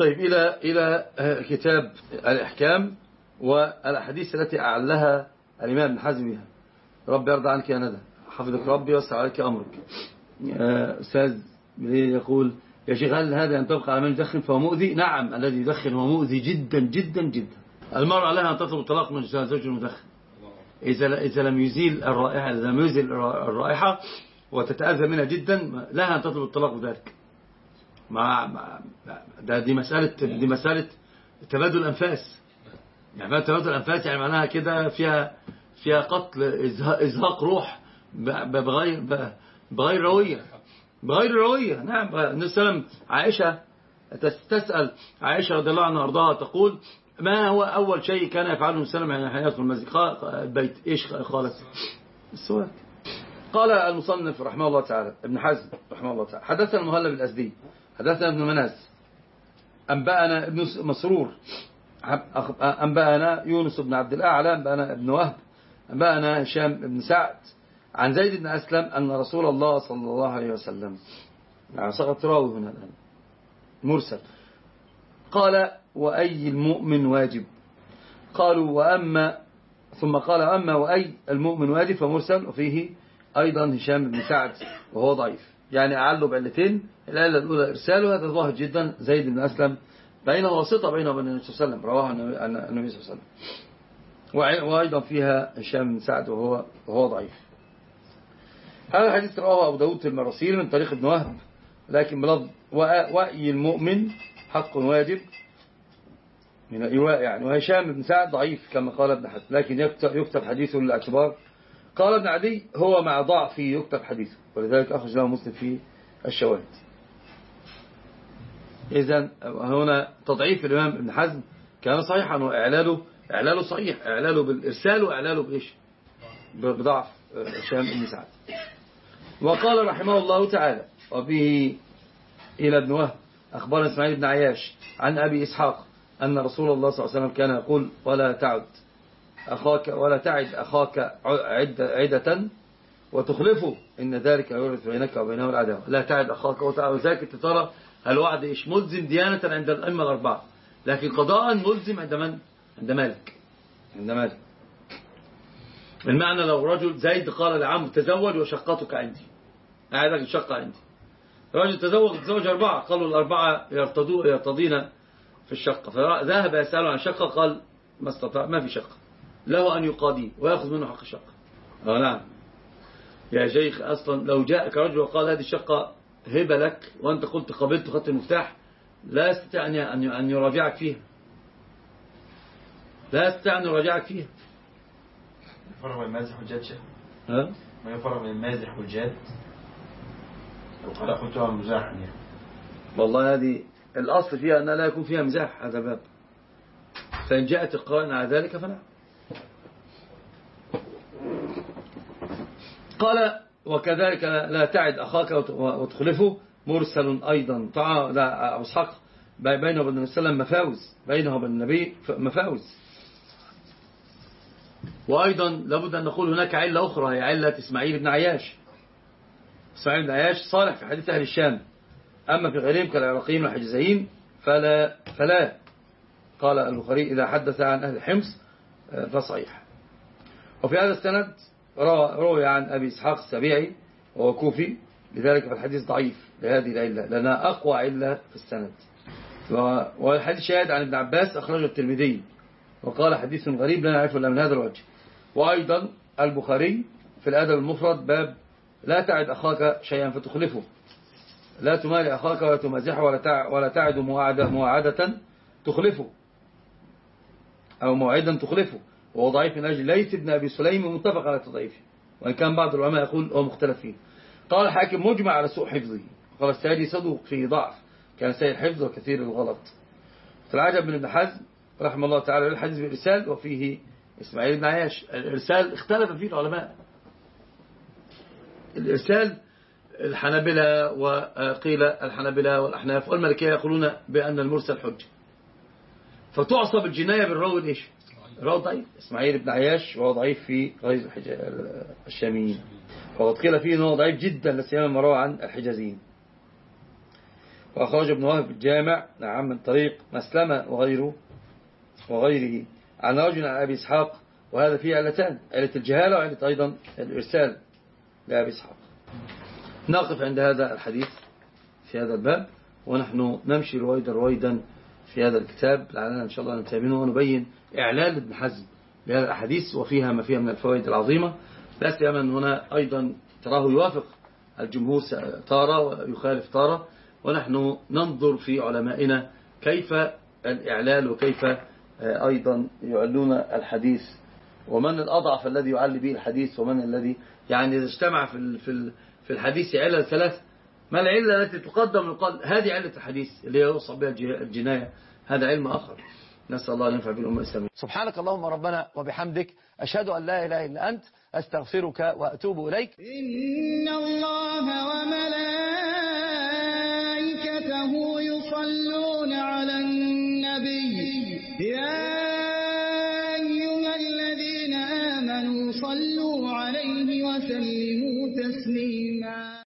طيب إلى كتاب الإحكام والأحاديث التي أعلها الإمام ابن حزم بها. ربي يرضى عنك يا ندى، حفظك ربي وسع عليك أمرك. أستاذ يقول يا شيخ هل هذا ينطبق على من يدخن فهو مؤذي؟ نعم، الذي يدخن هو مؤذي جدا جدا جدا. المرأة لها أن تطلب الطلاق من زوج المدخن إذا لم يزيل الرائحة، إذا لم يزيل الرائحة وتتأذى منها جدا لها أن تطلب الطلاق بذلك. دي مسألة تبادل أنفاس. يعني تبادل أنفاس يعني معناها كده فيها قتل، إزهاق روح بغير روية. نعم. النبي صلى الله عليه وسلم عائشة تسأل عائشة رضي الله عنها وارضاها تقول ما هو أول شيء كان يفعله النبي صلى الله عليه وسلم حين يدخل المسجد؟ البيت. إيش قالت؟ السواك. قال المصنف رحمه الله تعالى ابن حزم رحمه الله تعالى حدثنا المهلب الأزدي حدثنا ابن مناس أنبأنا ابن مسرور أنبأنا يونس بن عبد الأعلى أنبأنا ابن وهب أنبأنا هشام بن سعد عن زيد بن أسلم أن رسول الله صلى الله عليه وسلم، يعني سقط راوي هنا الآن مرسل، قال وأي المؤمن واجب؟ قالوا وأما، ثم قال أما وأي المؤمن واجب فمرسل، وفيه أيضا هشام بن سعد وهو ضعيف. يعني أعلوا بعلتين، العلة الأولى إرساله، هذا ظاهر جدا، زيد بن أسلم بينه واسطة بينه وبين النبي صلى الله عليه وسلم، رواه النبي صلى الله عليه وسلم، وأيضا فيها هشام بن سعد وهو ضعيف. هذا الحديث رواه أبو داود في المراسيل من طريق ابن وهب لكن بلفظ وأي المؤمن حق واجب من الإيواء يعني. وهشام بن سعد ضعيف كما قال ابن حزم لكن يكتب حديثه للاعتبار. قال ابن عدي هو مع ضعفه يكتب حديثه، ولذلك أخرج له مسلم في الشواهد. إذن هنا تضعيف الإمام ابن حزم كان صحيحا، وإعلاله صحيح، إعلاله بالإرسال وإعلاله بإيش؟ بضعف هشام بن سعد. وقال رحمه الله تعالى وبه إلى ابن وهب أخبرنا إسماعيل بن عياش عن أبي إسحاق أن رسول الله صلى الله عليه وسلم كان يقول ولا تعد أخاك عدة وتخلفه إن ذلك يورث بينك وبينه العداوة. لا تعد أخاك وذلك ترى الوعد إيش؟ ملزم ديانة عند الأئمة الأربعة، لكن قضاء ملزم عند من؟ عند مالك. المعنى لو رجل زيد قال لعمرو تزوج وشقتك عندي، أعدك الشقة عندي، رجل تزوج 4 قالوا الأربعة يرتضين في الشقة، فذهب يسأله عن شقة قال ما استطاع، ما في شقة، له أن يقاضيه ويأخذ منه حق الشقة. نعم يا شيخ، أصلا لو جاءك رجل وقال هذه الشقة هبة لك وأنت قلت قبلت خدت المفتاح، لا يستطيع أن يراجعك فيها، يفرق بين المازح والجاد شيخ؟ ما يفرق بين المازح والجاد؟ وقال قلتها مزاحا يعني. والله هذه الأصل فيها أن لا يكون فيها مزاح، هذا باب، فإن جاءت القرائن على ذلك فنعم. قال وكذلك لا تعد أخاك وتخلفه مرسل أيضا. لا أبو إسحاق بينه وبين النبي صلى الله عليه وسلم مفاوز، بينه وبين النبي مفاوز. وأيضا لابد أن نقول هناك علة أخرى هي علة إسماعيل بن عياش. إسماعيل بن عياش صالح في حديث أهل الشام، أما في غيرهم كالعراقيين والحجازيين فلا. قال البخاري إذا حدث عن أهل حمص فصحيح. وفي هذا السند روي عن أبي إسحاق السبيعي وهو كوفي، لذلك فالحديث ضعيف لهذه العلة لأنها أقوى علة في السند. والحديث شاهد عن ابن عباس أخرجه الترمذي وقال حديث غريب لا نعرفه إلا من هذا الوجه. وأيضا البخاري في الأدب المفرد باب لا تعد أخاك شيئا فتخلفه، لا تمالي أخاك ولا تمازحه ولا تعد مواعدة تخلفه أو موعدا تخلفه. وهو ضعيف من أجل ليث بن أبي سليم متفق على تضعيفه، وإن كان بعض العلماء يقول هو مختلف فيه. قال الحاكم مجمع على سوء حفظه، قال السيدي صدوق فيه ضعف، كان سيء الحفظ وكثير الغلط. فالعجب من ابن حزم رحمه الله تعالى الحديث بالإرسال وفيه إسماعيل بن عياش. الإرسال اختلف فيه العلماء، الإرسال الحنابلة وقيل الحنابلة والأحناف والمالكية يقولون بأن المرسل حجة، فتعصب الجناية بالراوي الإيش؟ الراوي ضعيف إسماعيل بن عياش، وهو ضعيف في غير الشاميين، وقد قيل فيه أنه ضعيف جدا لسيما ما روى عن الحجازيين. وأخرج ابن وهب الجامع نعم من طريق مسلمة وغيره عن رجل عن أبي إسحاق، وهذا فيه علتان، علة الجهالة وعلة أيضا الإرسال لأبي إسحاق. نقف عند هذا الحديث في هذا الباب، ونحن نمشي رويدا في هذا الكتاب لعلنا إن شاء الله نتابعه ونبين إعلال ابن حزم لهذا الحديث وفيها ما فيها من الفوائد العظيمة. لا سيما هنا أيضا تراه يوافق الجمهور تارة ويخالف تارة، ونحن ننظر في علمائنا كيف الإعلال وكيف أيضا يعلون الحديث، ومن الأضعف الذي يعلي به الحديث، ومن الذي يعني إذا اجتمع في الحديث علل ثلاث، ما العلة التي تقدم ويقال هذه علة الحديث اللي يوصف بها الجناية، هذا علم آخر. نسأل الله أن ينفع بالأمة الإسلامية. سبحانك اللهم ربنا وبحمدك، أشهد أن لا إله إلا أنت، أستغفرك وأتوب إليك. إن الله وملائكته يصلون على النبي، يا أيها الذين آمنوا صلوا عليه وسلموا تسليما.